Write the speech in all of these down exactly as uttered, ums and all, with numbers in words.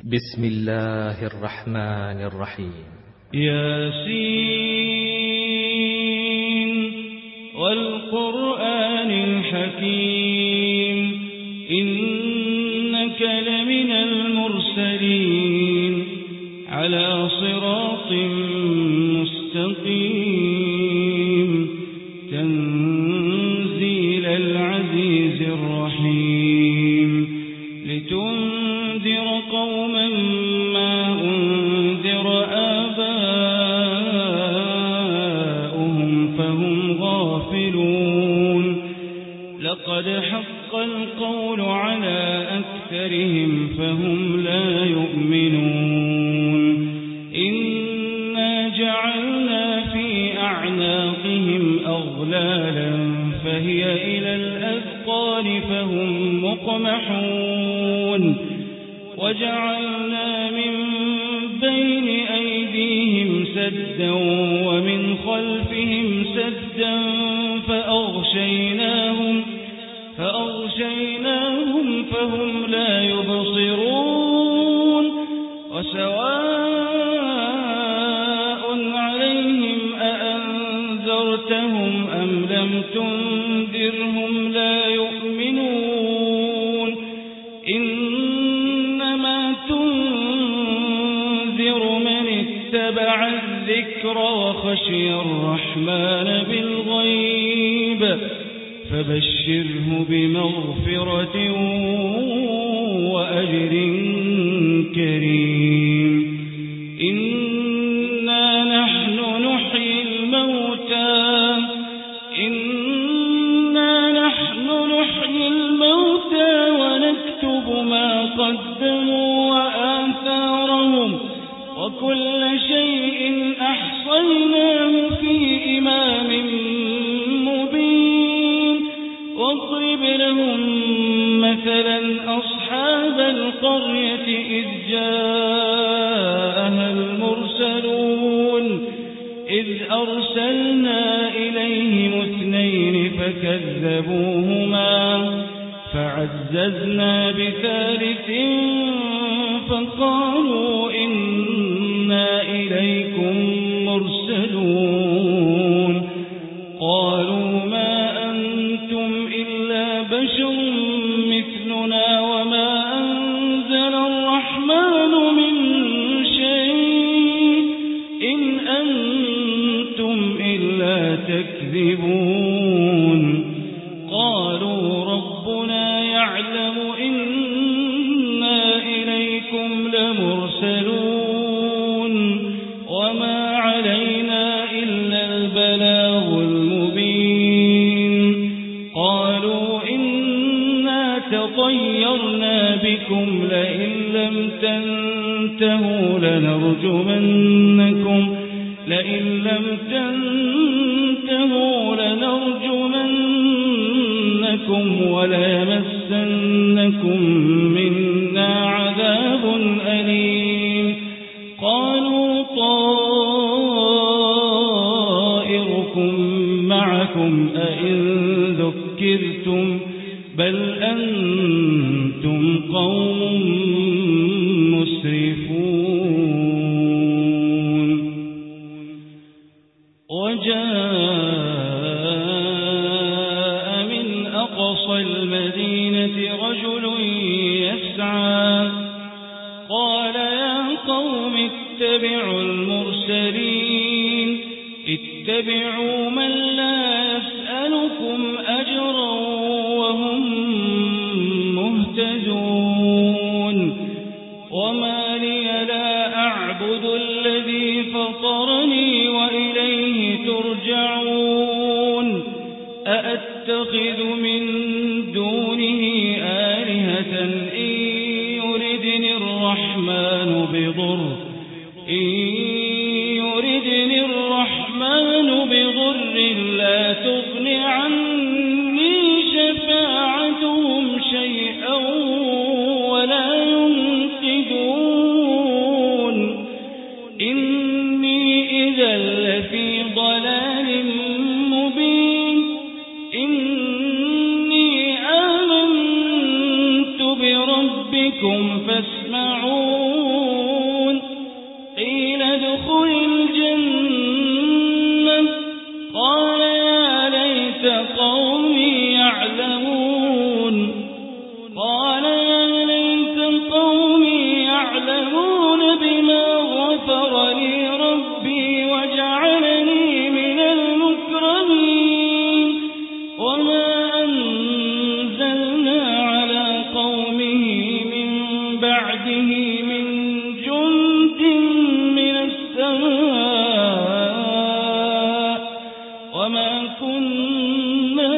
بسم الله الرحمن الرحيم. ياسين والقرآن الحكيم إنك لمن المرسلين على صراط مستقيم تنزيل العزيز الرحيم لتنذر قوما ما أنذر آباؤهم فهم غافلون لقد حق القول على أكثرهم فهم لا يؤمنون إنا جعلنا في أعناقهم أغلالا فهي إلى الأذقان فهم مقمحون وجعلنا من بين أيديهم سدا ومن خلفهم سدا فأغشيناهم فأغشيناهم فهم لا يبصرون وسواء عليهم أأنذرتهم أم لم تنذرهم لا يؤمنون إنما تنذر من اتبع الذكر وخشي الرحمن بالغيب فبشره بمغفرة وأجر كريم إنا نحن نحيي الموتى إنا نحن نحيي الموتى ونكتب ما قدموا وآثارهم وكل شيء أحصيناه في إمام مبين واضرب لهم مثلا أصحاب القرية إذ جاءها المرسلون إذ أرسلنا إليهم اثنين فكذبوهما فعززنا بثالث فقالوا إنا إليكم مرسلون قالوا ما أنتم إلا بشر مثلنا وما أنزل الرحمن من شيء إن أنتم إلا تكذبون قالوا ربنا يعلم إنا إليكم لمرسلون وما علينا إلا البلاغ المبين قالوا إنا تطيرنا بكم لئن لم تنتهوا لنرجمنكم لئن لم تنتهوا لنرجمنكم وليمسنكم منا عذاب أليم قالوا طائركم معكم أئن ذكرتم بل أنتم قوم مسرفون وجاء من أقصى المدينة رجل يسعى قال يا قوم اتبعوا المرسلين اتبعوا من لا يسألكم أجرا وهم مهتدون وما لي لا أعبد الذي فطرني وإليه ترجعون أأتخذ من دونه آلهة إن يردني الرحمن بضر إن يردني الرحمن بضر لا تغن عني شفاعتهم شيئا ولا ينقذون إني إذا لفي ضلال مبين إني آمنت بربكم فاسمعون به من جند من السماء وما كنا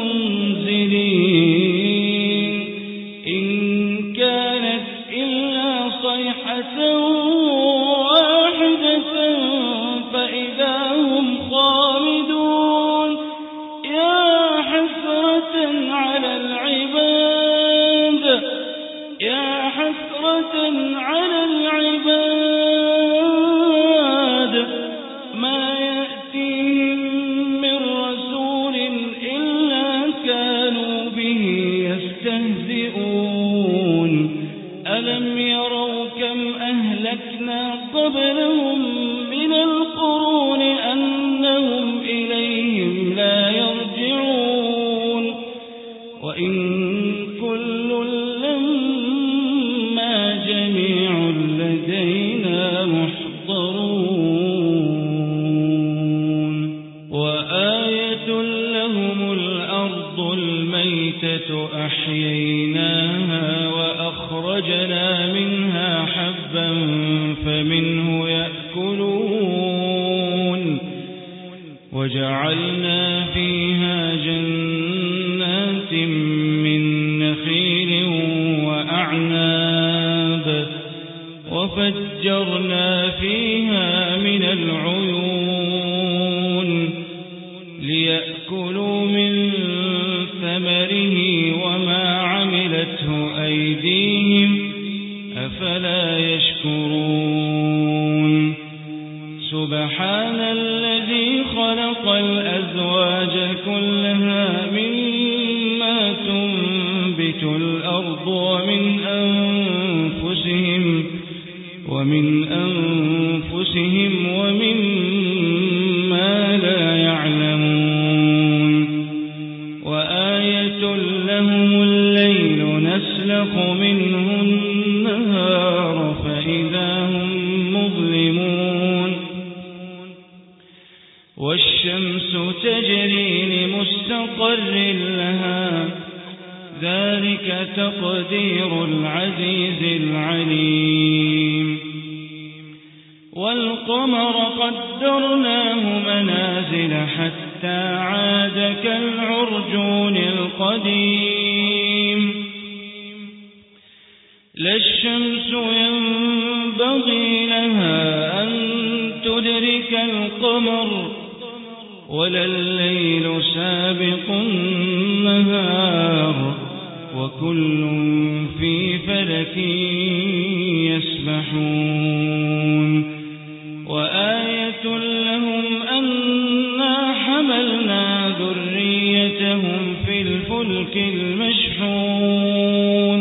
منزلين إن كانت إلا صيحة واحدة فإذا هم خامدون يا حسرة على العباد يا حسرة على العباد ما يأتيهم من رسول إلا كانوا به يستهزئون ألم يروا كم أهلكنا قبلهم من القرون أنهم إليهم لا يرجعون وإن كل لما جميع لدينا محضرون وآية لهم الأرض الميتة أحييناها وأخرجنا منها حبا فمنه يأكلون وجعلنا فيها جنات من نخيل وأعناب وفجرنا فيها من العيون ليأكلوا من ثمره وما عملته أيديهم أفلا يشكرون سبحان الذي خلق الأزواج كلها مما تنبت الأرض ومن أنفسهم ومن أنفسهم ومما لا يعلمون وآية لهم الليل نسلخ منه النهار فإذا هم مظلمون والشمس تجري لمستقر لها ذلك تقدير العزيز العليم والقمر قدرناه منازل حتى عاد كالعرجون القديم لا الشمس ينبغي لها أن تدرك القمر ولا الليل سابق النهار وكل في فلك يسبحون وآية لهم أنا حملنا ذريتهم في الفلك المشحون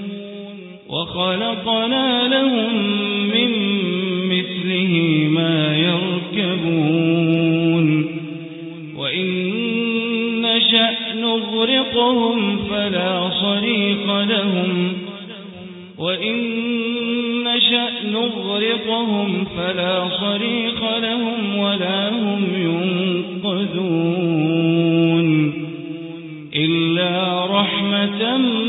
وخلقنا لهم من مثله ما يركبون وإن نشأ نغرقهم فلا صريخ لهم وإن نشأ نغرقهم فلا صريخ لهم ولا هم ينقذون إلا رحمة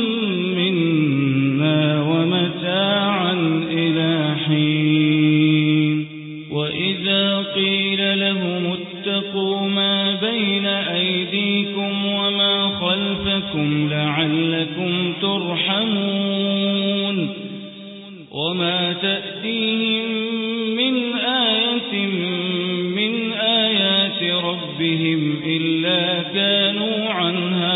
منا ومتاعا إلى حين وإذا قيل لهم اتقوا ما بين أيديكم وما خلفكم لعلكم ترحمون وما تأتيهم من آية من آيات ربهم إلا كانوا عنها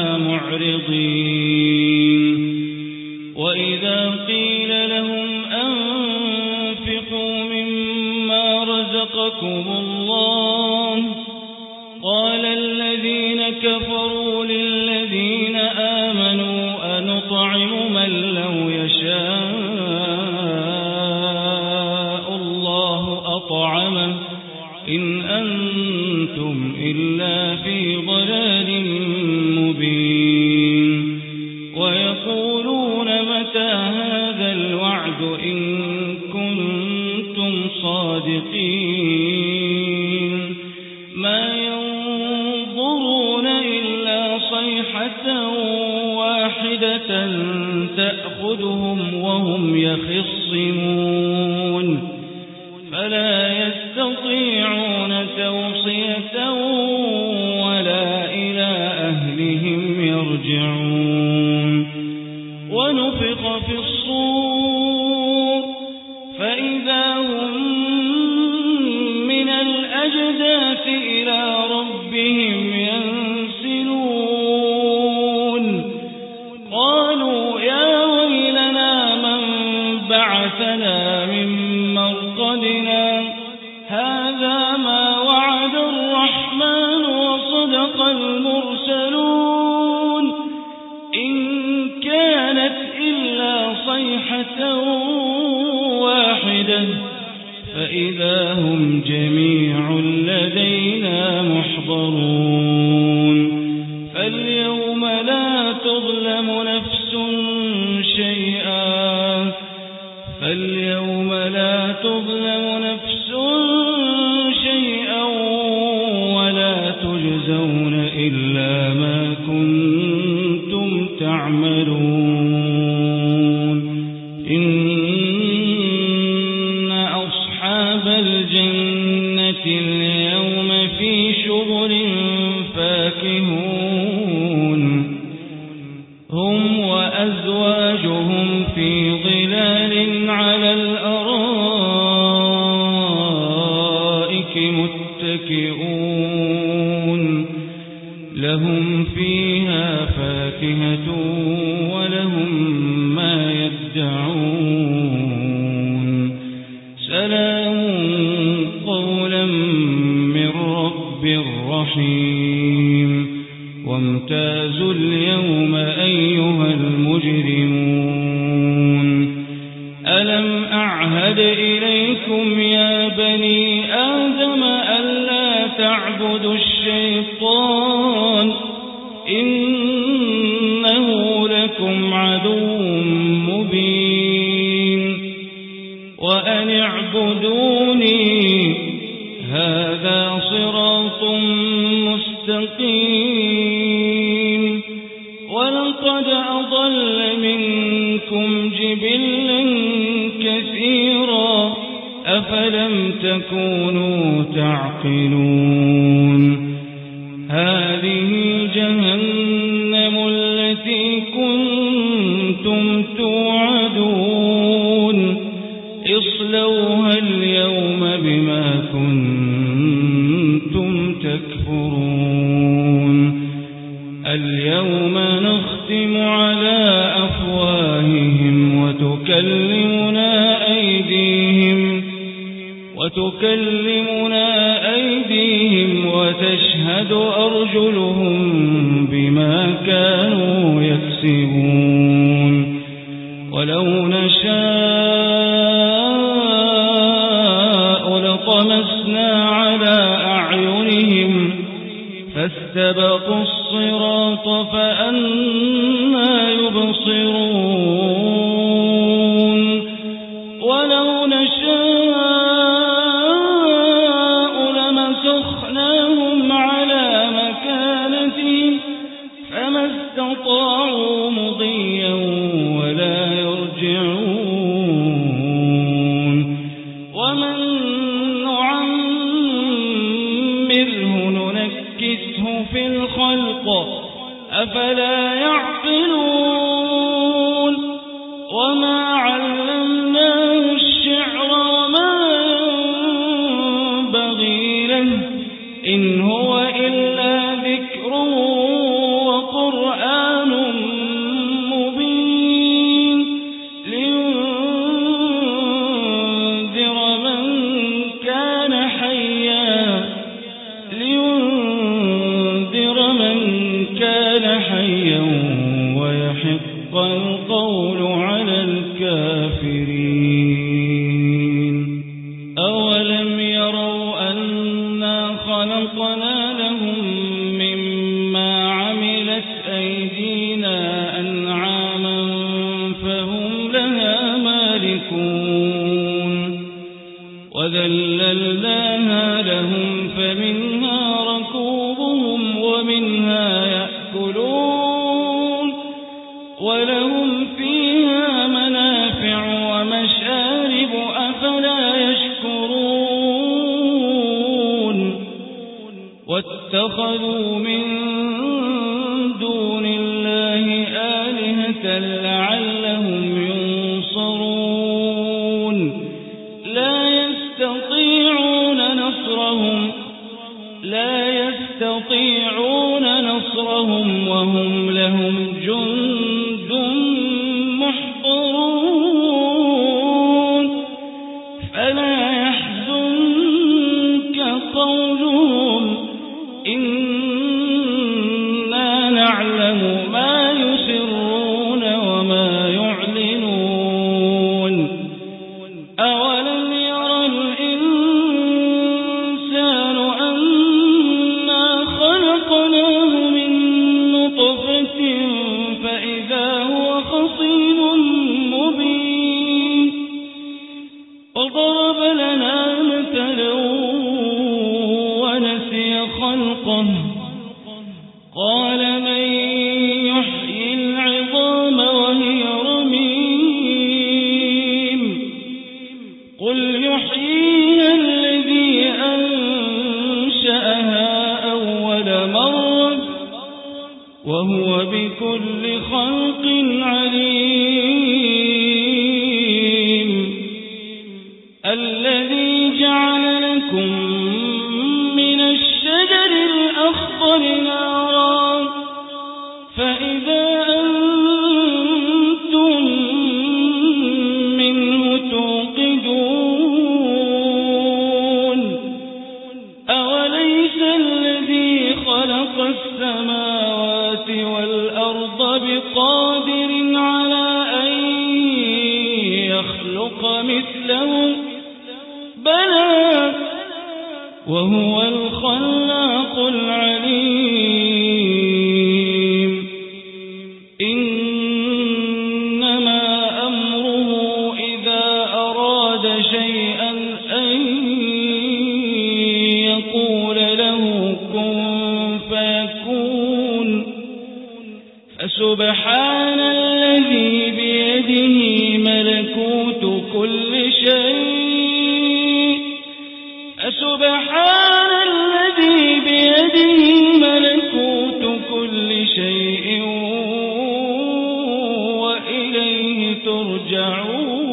معرضين وإذا قيل لهم أنفقوا مما رزقكم الله قال الذين كفروا للذين آمنوا أنطعم من لو يشاء الله أطعمه إن أنتم إلا في ضلال مبين ويقولون متى هذا الوعد إن كنتم صادقين ما ينظرون إلا صيحة واحدة تأخذهم وهم يخصون يخصمون فلا يستطيعون توصية ولا إلى أهلهم يرجعون ونفخ في الصور فإذا هم من الأجداث إلى ربهم ينسلون قالوا يا ويلنا من بعثنا من مرقدنا هذا ما وعد الرحمن وصدق المرسلون إن كانت إلا صيحة واحدة فإذا هم جميع لدينا محضرون فاليوم لا تظلم نفس شيئا فاليوم لا تظلم نفس شيئا ولا تجزون إلا ما كنتم تعملون إن أصحاب الجنة اليوم في شغل فاكهون هم وأزواجهم في ظلال على الأرائك متكئون لهم فيها فاكهة ولهم ما يدعون سلام قولا من رب رحيم وامتازوا اليوم أيها المجرمون ألم أعهد إليكم يا بني آدم ألا تعبدوا الشيطان إنه لكم عدو مبين وأن اعبدوني هذا صراط مستقيم ولقد أضل منكم جبلا كثيرا أفلم تكونوا تعقلون هذه جهنم التي كنتم توعدون اصلوها اليوم بما كنتم تكفرون اليوم نختم على أفواههم وتكلمنا أيديهم وتكلمنا أيديهم وتشهد أرجلهم بما كانوا يكسبون ولو نشاء لطمسنا على أعينهم فاستبقوا الصراط فأنى يبصرون ولو نشاء لمسخناهم على مكانتهم فما استطاعوا مضيا ولا يرجعون ومن نعمره ننكسه في الخلق أفلا يعقلون وما علمناه الشعر وما ينبغي له إن هو إلا ذكر وقرآن مبين لينذر من كان حيا لينذر من كان حيا ويحق القول على الكافرين أولم يروا أنا خلقنا لهم مما عملت أيدينا أنعاما فهم لها مالكون وذللناها لهم فمنها ركوبهم ومنها يأكلون ولهم فيها منافع ومشارب واتخذوا من دون الله آلهة لعلهم ينصرون لا يستطيعون نصرهم لا يستطيعون نصرهم وهم لهم جند محضرون فلا يحزنك قولهم إنا نعلم ما يسرون وما يعلنون أولم ير الإنسان أنا خلقناه من نطفة فإذا هو خصيم مبين وضرب لنا مثلا ونسي خلقه قال من يحيي العظام وهي رميم قل يحييها الذي أنشأها أول مرة وهو بكل خلق عليم الذي جعل لكم من الشجر الأخضر نارا فإذا أنتم منه توقدون أوليس الذي خلق السماوات والأرض بقادر على أن يخلق مثلهم بلى وهو الخلاق العليم إنما أمره إذا أراد شيئا أن يقول له كن فيكون فسبحان الذي بيده ملكوت كل شيء فسبحان الذي بيده ملكوت كل شيء وإليه ترجعون